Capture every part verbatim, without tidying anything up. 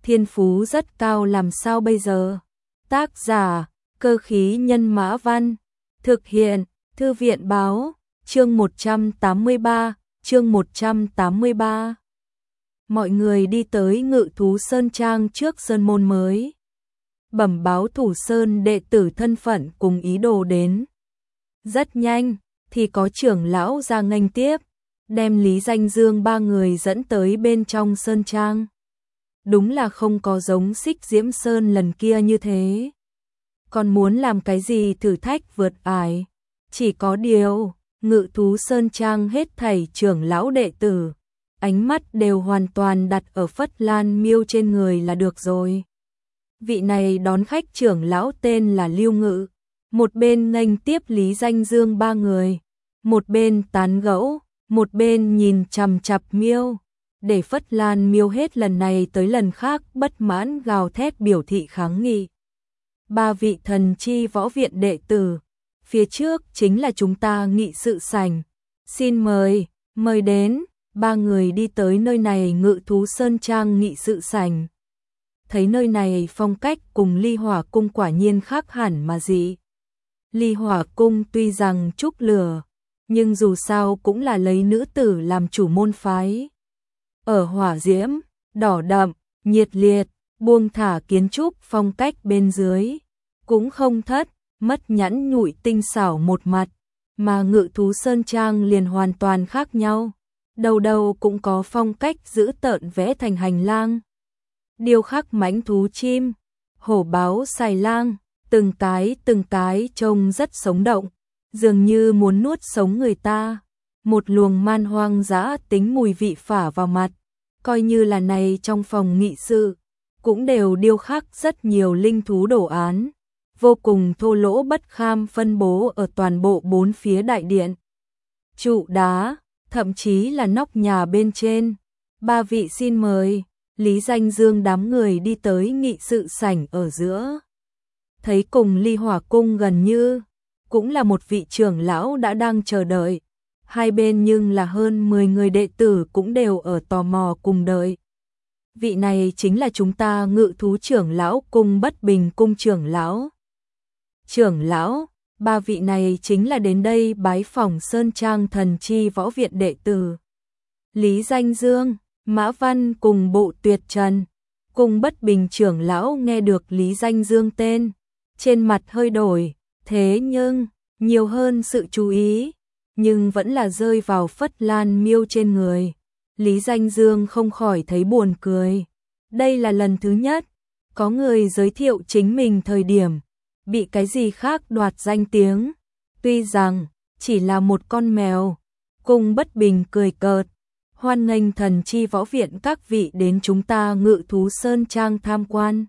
thiên phú rất cao làm sao bây giờ? Tác giả, Cơ khí nhân mã văn, thực hiện, Thư viện báo, chương một trăm tám mươi ba, chương một trăm tám mươi ba. Mọi người đi tới Ngự thú Sơn Trang trước sơn môn mới. Bẩm báo Thủ Sơn đệ tử thân phận cùng ý đồ đến. Rất nhanh, thì có trưởng lão ra nghênh tiếp, đem Lý Danh Dương ba người dẫn tới bên trong Sơn Trang. Đúng là không có giống Xích Diễm Sơn lần kia như thế. Còn muốn làm cái gì thử thách vượt ải. Chỉ có điều, Ngự thú Sơn Trang hết thảy trưởng lão đệ tử, ánh mắt đều hoàn toàn đặt ở Phất Lan Miêu trên người là được rồi. Vị này đón khách trưởng lão tên là Lưu Ngự, một bên nghênh tiếp Lý Danh Dương ba người, một bên tán gẫu, một bên nhìn chằm chằm Miêu, để Phất Lan Miêu hết lần này tới lần khác bất mãn gào thét biểu thị kháng nghị. Ba vị thần chi võ viện đệ tử, phía trước chính là chúng ta nghị sự sảnh. Xin mời, mời đến, ba người đi tới nơi này Ngự thú Sơn Trang nghị sự sảnh. Thấy nơi này phong cách cùng Ly Hỏa Cung quả nhiên khác hẳn mà dị. Ly Hỏa Cung tuy rằng trúc lửa, nhưng dù sao cũng là lấy nữ tử làm chủ môn phái. Ở hỏa diễm, đỏ đậm, nhiệt liệt, buông thả kiến trúc phong cách bên dưới, cũng không thất, mất nhẵn nhụi tinh xảo một mặt, mà Ngự thú Sơn Trang liền hoàn toàn khác nhau. Đầu đầu cũng có phong cách giữ tợn vẽ thành hành lang. Điêu khắc mãnh thú chim, hổ báo xài lang, từng cái từng cái trông rất sống động, dường như muốn nuốt sống người ta. Một luồng man hoang dã tính mùi vị phả vào mặt, coi như là này trong phòng nghị sự, cũng đều điêu khắc rất nhiều linh thú đồ án, vô cùng thô lỗ bất kham phân bố ở toàn bộ bốn phía đại điện. Trụ đá, thậm chí là nóc nhà bên trên. Ba vị xin mời. Lý Danh Dương đám người đi tới nghị sự sảnh ở giữa. Thấy cùng Ly Hỏa Cung gần như, cũng là một vị trưởng lão đã đang chờ đợi. Hai bên nhưng là hơn mười người đệ tử cũng đều ở tò mò cùng đợi. Vị này chính là chúng ta Ngự thú trưởng lão cùng Bất Bình cung trưởng lão. Trưởng lão, ba vị này chính là đến đây bái phỏng Sơn Trang thần chi võ viện đệ tử. Lý Danh Dương, Mã Văn cùng Bộ Tuyệt Trần, cùng Bất Bình trưởng lão nghe được Lý Danh Dương tên, trên mặt hơi đổi, thế nhưng, nhiều hơn sự chú ý, nhưng vẫn là rơi vào Phất Lan Miêu trên người. Lý Danh Dương không khỏi thấy buồn cười. Đây là lần thứ nhất, có người giới thiệu chính mình thời điểm, bị cái gì khác đoạt danh tiếng. Tuy rằng, chỉ là một con mèo, cùng Bất Bình cười cợt. Hoan nghênh thần chi võ viện các vị đến chúng ta Ngự thú Sơn Trang tham quan.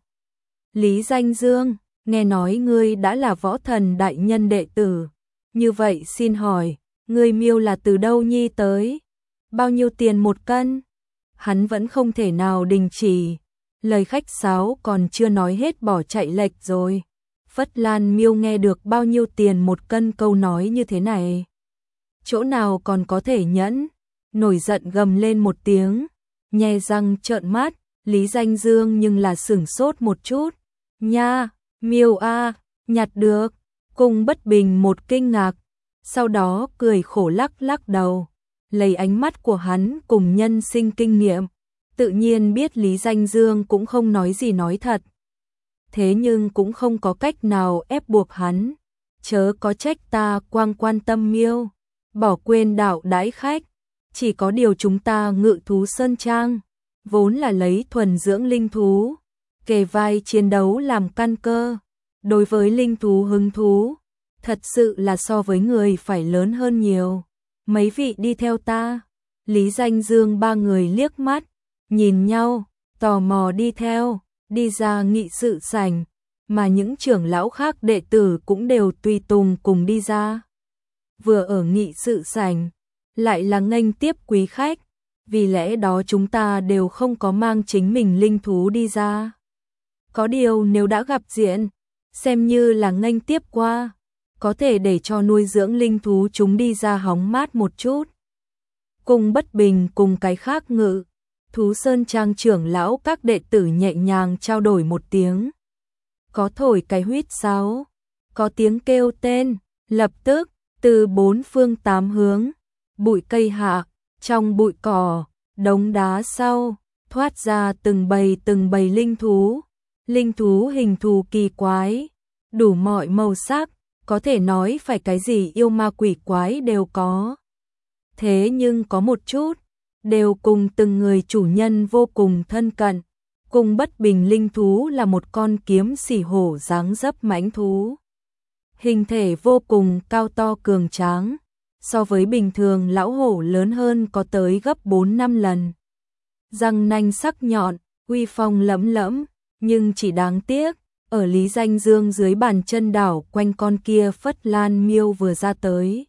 Lý Danh Dương, nghe nói ngươi đã là võ thần đại nhân đệ tử. Như vậy xin hỏi, ngươi miêu là từ đâu nhi tới? Bao nhiêu tiền một cân? Hắn vẫn không thể nào đình chỉ. Lời khách sáo còn chưa nói hết bỏ chạy lệch rồi. Phất Lan Miêu nghe được bao nhiêu tiền một cân câu nói như thế này. Chỗ nào còn có thể nhẫn? Nổi giận gầm lên một tiếng, nhe răng trợn mắt. Lý Danh Dương nhưng là sửng sốt một chút. Nha, Miêu a, nhặt được. Cùng Bất Bình một kinh ngạc, sau đó cười khổ lắc lắc đầu. Lấy ánh mắt của hắn cùng nhân sinh kinh nghiệm, tự nhiên biết Lý Danh Dương cũng không nói gì nói thật. Thế nhưng cũng không có cách nào ép buộc hắn. Chớ có trách ta quang quan tâm Miêu, bỏ quên đạo đãi khách. Chỉ có điều chúng ta Ngự thú Sơn Trang, vốn là lấy thuần dưỡng linh thú, kề vai chiến đấu làm căn cơ. Đối với linh thú hứng thú, thật sự là so với người phải lớn hơn nhiều. Mấy vị đi theo ta. Lý Danh Dương ba người liếc mắt, nhìn nhau, tò mò đi theo, đi ra nghị sự sảnh, mà những trưởng lão khác đệ tử cũng đều tùy tùng cùng đi ra. Vừa ở nghị sự sảnh, lại là nghênh tiếp quý khách, vì lẽ đó chúng ta đều không có mang chính mình linh thú đi ra. Có điều nếu đã gặp diện, xem như là nghênh tiếp qua, có thể để cho nuôi dưỡng linh thú chúng đi ra hóng mát một chút. Cùng Bất Bình cùng cái khác Ngự Thú Sơn Trang trưởng lão các đệ tử nhẹ nhàng trao đổi một tiếng. Có thổi cái huýt sáo, có tiếng kêu tên, lập tức, từ bốn phương tám hướng, bụi cây hạ, trong bụi cỏ, đống đá sau, thoát ra từng bầy từng bầy linh thú. Linh thú hình thù kỳ quái, đủ mọi màu sắc, có thể nói phải cái gì yêu ma quỷ quái đều có. Thế nhưng có một chút, đều cùng từng người chủ nhân vô cùng thân cận. Cùng Bất Bình linh thú là một con kiếm sỉ hổ dáng dấp mãnh thú. Hình thể vô cùng cao to cường tráng, so với bình thường lão hổ lớn hơn có tới gấp bốn năm lần. Răng nanh sắc nhọn, uy phong lẫm lẫm, nhưng chỉ đáng tiếc, ở Lý Danh Dương dưới bàn chân đảo quanh con kia Phất Lan Miêu vừa ra tới.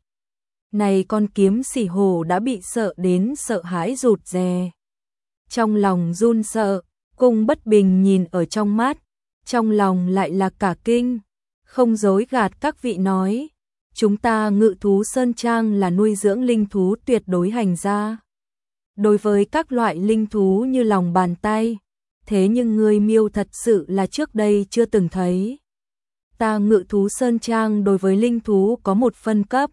Này con kiếm sỉ hổ đã bị sợ đến sợ hãi rụt rè. Trong lòng run sợ, Cung Bất Bình nhìn ở trong mắt, trong lòng lại là cả kinh, không dối gạt các vị nói, chúng ta Ngự Thú Sơn Trang là nuôi dưỡng linh thú tuyệt đối hành gia. Đối với các loại linh thú như lòng bàn tay, thế nhưng người Miêu thật sự là trước đây chưa từng thấy. Ta Ngự Thú Sơn Trang đối với linh thú có một phân cấp,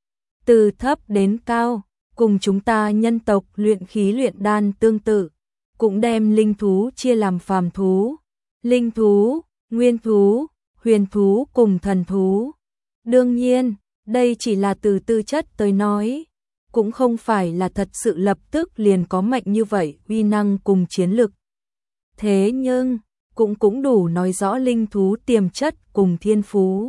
từ thấp đến cao, cùng chúng ta nhân tộc luyện khí luyện đan tương tự, cũng đem linh thú chia làm phàm thú, linh thú, nguyên thú, huyền thú cùng thần thú. Đương nhiên, đây chỉ là từ tư chất tới nói, cũng không phải là thật sự lập tức liền có mạnh như vậy uy năng cùng chiến lực. Thế nhưng, cũng cũng đủ nói rõ linh thú tiềm chất cùng thiên phú.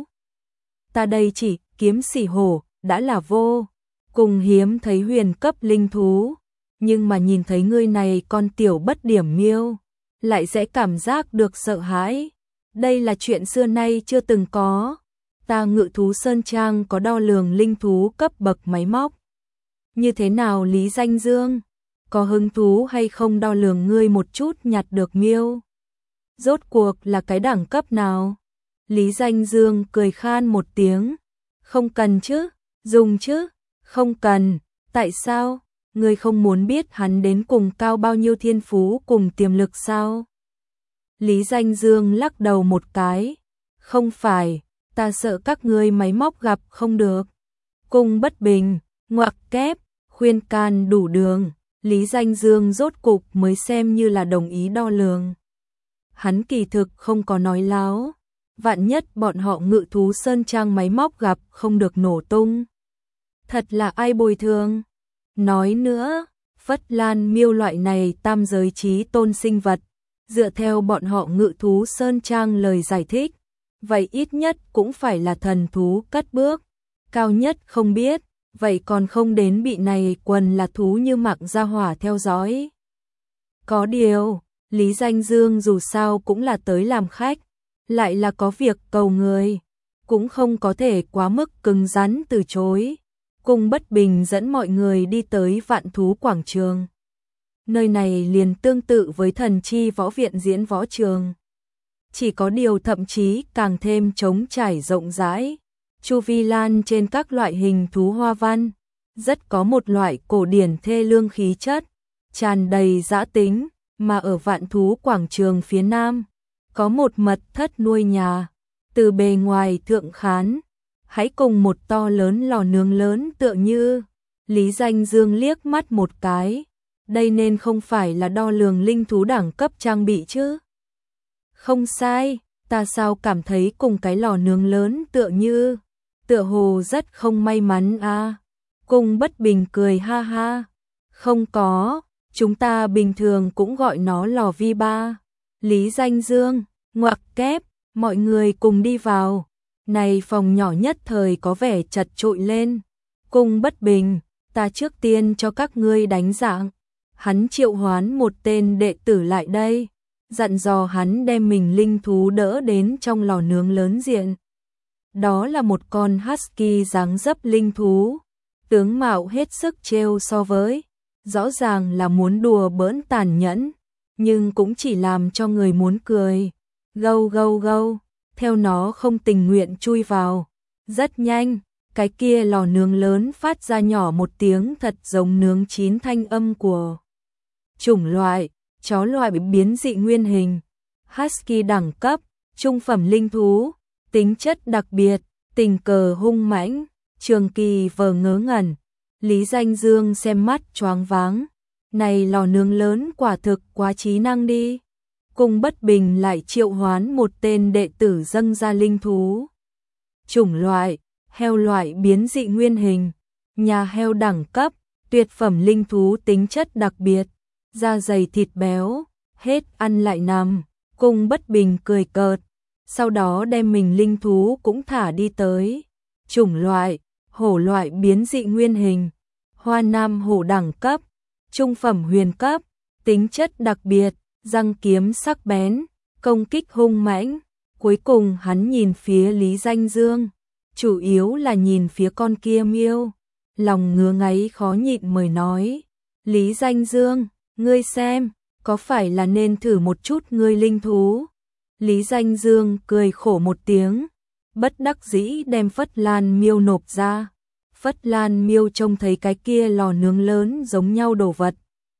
Ta đây chỉ kiếm sỉ hổ, đã là vô cùng hiếm thấy huyền cấp linh thú, nhưng mà nhìn thấy ngươi này con tiểu bất điểm miêu, lại sẽ cảm giác được sợ hãi. Đây là chuyện xưa nay chưa từng có. Ta Ngự Thú Sơn Trang có đo lường linh thú cấp bậc máy móc. Như thế nào Lý Danh Dương? Có hứng thú hay không đo lường ngươi một chút nhặt được miêu? Rốt cuộc là cái đẳng cấp nào? Lý Danh Dương cười khan một tiếng. Không cần chứ, dùng chứ, không cần. Tại sao? Ngươi không muốn biết hắn đến cùng cao bao nhiêu thiên phú cùng tiềm lực sao? Lý Danh Dương lắc đầu một cái. Không phải, ta sợ các ngươi máy móc gặp không được. Cung Bất Bình, ngoặc kép, khuyên can đủ đường. Lý Danh Dương rốt cục mới xem như là đồng ý đo lường. Hắn kỳ thực không có nói láo. Vạn nhất bọn họ Ngự Thú Sơn Trang máy móc gặp không được nổ tung. Thật là ai bồi thường. Nói nữa, Phất Lan Miêu loại này tam giới trí tôn sinh vật, dựa theo bọn họ Ngự Thú Sơn Trang lời giải thích, vậy ít nhất cũng phải là thần thú cất bước, cao nhất không biết, vậy còn không đến bị này quần là thú như mạng gia hỏa theo dõi. Có điều, Lý Danh Dương dù sao cũng là tới làm khách, lại là có việc cầu người, cũng không có thể quá mức cứng rắn từ chối. Cung Bất Bình dẫn mọi người đi tới Vạn Thú Quảng Trường. Nơi này liền tương tự với Thần Chi Võ Viện diễn võ trường. Chỉ có điều thậm chí càng thêm trống trải rộng rãi. Chu vi lan trên các loại hình thú hoa văn, rất có một loại cổ điển thê lương khí chất, tràn đầy dã tính, mà ở Vạn Thú Quảng Trường phía nam, có một mật thất nuôi nhà, từ bề ngoài thượng khán, hãy cùng một to lớn lò nướng lớn tựa như. Lý Danh Dương liếc mắt một cái, đây nên không phải là đo lường linh thú đẳng cấp trang bị chứ? Không sai, ta sao cảm thấy cùng cái lò nướng lớn tựa như, tựa hồ rất không may mắn à. Cung Bất Bình cười ha ha, không có, chúng ta bình thường cũng gọi nó lò vi ba. Lý Danh Dương, ngoặc kép, mọi người cùng đi vào. Này phòng nhỏ nhất thời có vẻ chật trội lên. Cung Bất Bình, ta trước tiên cho các ngươi đánh dạng. Hắn triệu hoán một tên đệ tử lại đây, dặn dò hắn đem mình linh thú đỡ đến trong lò nướng lớn diện. Đó là một con husky dáng dấp linh thú, tướng mạo hết sức trêu so với, rõ ràng là muốn đùa bỡn tàn nhẫn, nhưng cũng chỉ làm cho người muốn cười. Gâu gâu gâu, theo nó không tình nguyện chui vào. Rất nhanh, cái kia lò nướng lớn phát ra nhỏ một tiếng thật giống nướng chín thanh âm của Chủng loại, chó loại biến dị nguyên hình. Husky đẳng cấp, trung phẩm linh thú, tính chất đặc biệt, tình cờ hung mãnh, trường kỳ vờ ngớ ngẩn. Lý Danh Dương xem mắt choáng váng, này lò nướng lớn quả thực quá trí năng đi. Cung Bất Bình lại triệu hoán một tên đệ tử dâng ra linh thú. Chủng loại, heo loại biến dị nguyên hình, nhà heo đẳng cấp, tuyệt phẩm linh thú tính chất đặc biệt, da dày thịt béo, hết ăn lại nằm. Cung Bất Bình cười cợt, sau đó đem mình linh thú cũng thả đi tới. Chủng loại, hổ loại biến dị nguyên hình, Hoa Nam hổ đẳng cấp, trung phẩm huyền cấp, tính chất đặc biệt, răng kiếm sắc bén, công kích hung mãnh. Cuối cùng hắn nhìn phía Lý Danh Dương, chủ yếu là nhìn phía con kia miêu, lòng ngứa ngáy khó nhịn mời nói, Lý Danh Dương, ngươi xem, có phải là nên thử một chút ngươi linh thú? Lý Danh Dương cười khổ một tiếng, bất đắc dĩ đem Phất Lan miêu nộp ra. Phất Lan miêu trông thấy cái kia lò nướng lớn giống nhau đồ vật,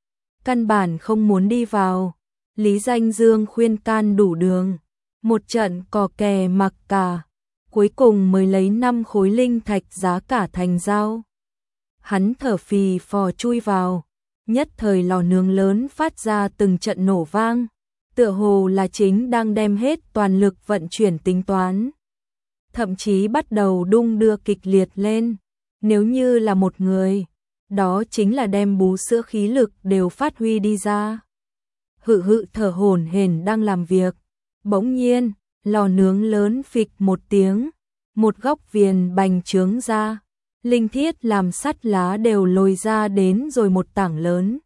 căn bản không muốn đi vào. Lý Danh Dương khuyên can đủ đường, một trận cò kè mặc cả, cuối cùng mới lấy năm khối linh thạch giá cả thành giao. Hắn thở phì phò chui vào, nhất thời lò nướng lớn phát ra từng trận nổ vang, tựa hồ là chính đang đem hết toàn lực vận chuyển tính toán. Thậm chí bắt đầu đung đưa kịch liệt lên, nếu như là một người, đó chính là đem bú sữa khí lực đều phát huy đi ra. Hự hự thở hổn hển đang làm việc, bỗng nhiên, lò nướng lớn phịch một tiếng, một góc viền bành trướng ra, linh thiết làm sắt lá đều lồi ra đến rồi một tảng lớn.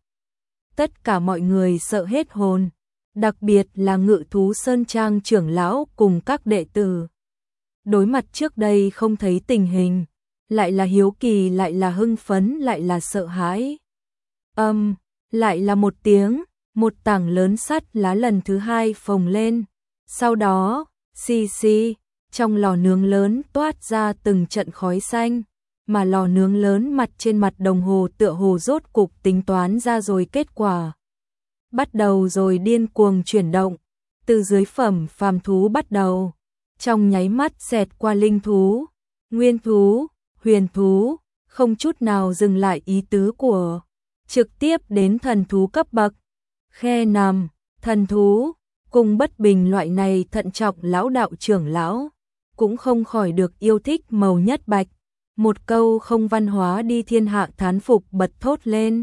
Tất cả mọi người sợ hết hồn, đặc biệt là Ngự thú Sơn Trang trưởng lão cùng các đệ tử. Đối mặt trước đây không thấy tình hình, lại là hiếu kỳ, lại là hưng phấn, lại là sợ hãi. Âm, um, lại là một tiếng, một tảng lớn sắt lá lần thứ hai phồng lên. Sau đó, xì xì, trong lò nướng lớn toát ra từng trận khói xanh, mà lò nướng lớn mặt trên mặt đồng hồ tựa hồ rốt cục tính toán ra rồi kết quả. Bắt đầu rồi điên cuồng chuyển động, từ dưới phẩm phàm thú bắt đầu, trong nháy mắt xẹt qua linh thú, nguyên thú, huyền thú, không chút nào dừng lại ý tứ của, trực tiếp đến thần thú cấp bậc. Khe nằm, thần thú, Cung Bất Bình loại này thận trọng lão đạo trưởng lão, cũng không khỏi được yêu thích màu nhất bạch, một câu không văn hóa đi thiên hạ thán phục bật thốt lên.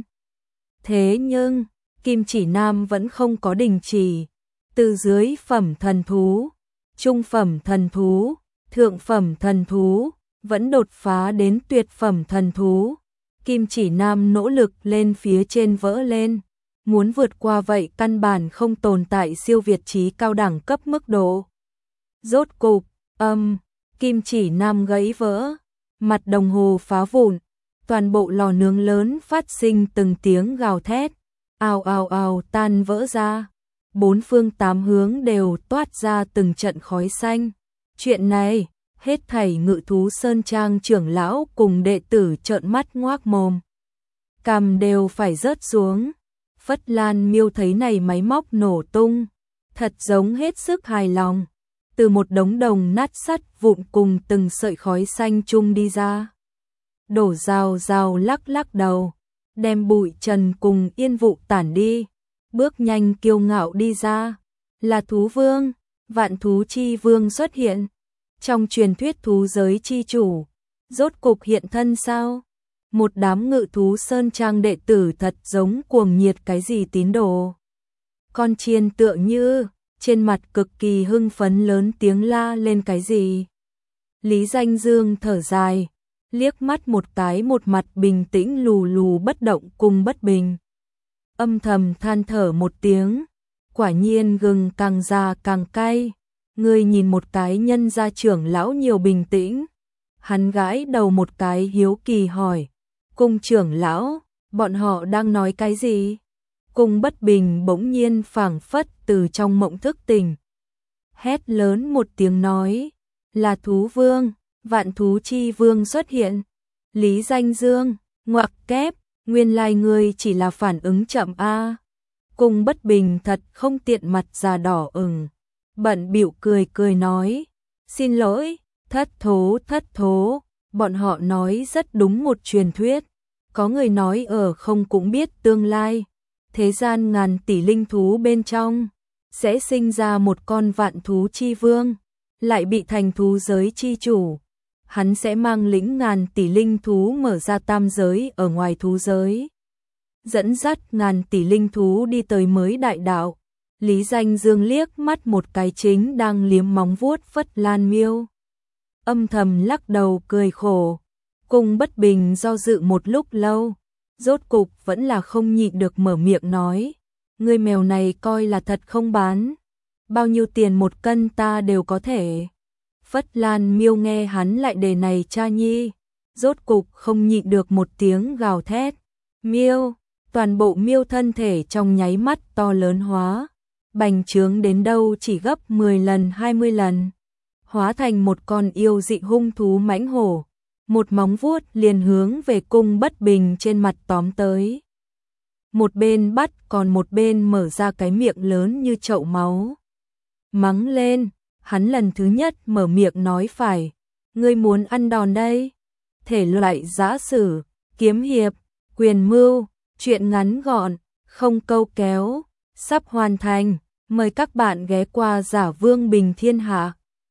Thế nhưng, Kim Chỉ Nam vẫn không có đình chỉ, từ dưới phẩm thần thú, trung phẩm thần thú, thượng phẩm thần thú, vẫn đột phá đến tuyệt phẩm thần thú. Kim Chỉ Nam nỗ lực lên phía trên vỡ lên, muốn vượt qua vậy căn bản không tồn tại siêu việt trí cao đẳng cấp mức độ. Rốt cục, âm, Kim Chỉ Nam gãy vỡ, mặt đồng hồ phá vụn, toàn bộ lò nướng lớn phát sinh từng tiếng gào thét, ào ào ào tan vỡ ra, bốn phương tám hướng đều toát ra từng trận khói xanh. Chuyện này, hết thảy Ngự thú Sơn Trang trưởng lão cùng đệ tử trợn mắt ngoác mồm, cằm đều phải rớt xuống. Phất Lan miêu thấy này máy móc nổ tung, thật giống hết sức hài lòng, từ một đống đồng nát sắt vụn cùng từng sợi khói xanh chung đi ra. Đổ rào rào lắc lắc đầu, đem bụi trần cùng yên vụ tản đi, bước nhanh kiêu ngạo đi ra, là thú vương, vạn thú chi vương xuất hiện. Trong truyền thuyết thú giới chi chủ, rốt cục hiện thân sao? Một đám Ngự thú Sơn Trang đệ tử thật giống cuồng nhiệt cái gì tín đồ. Con chiên tựa như, trên mặt cực kỳ hưng phấn lớn tiếng la lên cái gì. Lý Danh Dương thở dài, liếc mắt một cái một mặt bình tĩnh lù lù bất động Cung Bất Bình. Âm thầm than thở một tiếng, quả nhiên gừng càng già càng cay. Ngươi nhìn một cái nhân gia trưởng lão nhiều bình tĩnh. Hắn gãi đầu một cái hiếu kỳ hỏi, Cung trưởng lão, bọn họ đang nói cái gì? Cung Bất Bình bỗng nhiên phảng phất từ trong mộng thức tỉnh, hét lớn một tiếng nói, là thú vương, vạn thú chi vương xuất hiện. Lý Danh Dương, ngoặc kép, nguyên lai ngươi chỉ là phản ứng chậm a. Cung Bất Bình thật không tiện, mặt già đỏ ửng, bận bịu cười cười nói, xin lỗi, thất thố thất thố, bọn họ nói rất đúng một truyền thuyết, có người nói ở không cũng biết tương lai, thế gian ngàn tỷ linh thú bên trong, sẽ sinh ra một con vạn thú chi vương, lại bị thành thú giới chi chủ. Hắn sẽ mang lĩnh ngàn tỷ linh thú mở ra tam giới ở ngoài thú giới, dẫn dắt ngàn tỷ linh thú đi tới mới đại đạo. Lý Danh Dương liếc mắt một cái chính đang liếm móng vuốt Phất Lan Miêu, âm thầm lắc đầu cười khổ. Cung Bất Bình do dự một lúc lâu, rốt cục vẫn là không nhịn được mở miệng nói, ngươi mèo này coi là thật không bán, bao nhiêu tiền một cân ta đều có thể. Phất Lan Miêu nghe hắn lại đề này cha nhi, rốt cục không nhịn được một tiếng gào thét. Miêu, toàn bộ miêu thân thể trong nháy mắt to lớn hóa, bành trướng đến đâu chỉ gấp mười lần hai mươi lần, hóa thành một con yêu dị hung thú mãnh hổ, một móng vuốt liền hướng về Cung Bất Bình trên mặt tóm tới. Một bên bắt còn một bên mở ra cái miệng lớn như chậu máu. Mắng lên, hắn lần thứ nhất mở miệng nói phải, ngươi muốn ăn đòn đây? Thể loại giã sử, kiếm hiệp, quyền mưu, truyện ngắn gọn, không câu kéo, sắp hoàn thành, mời các bạn ghé qua Giả Vương Bình Thiên Hạ.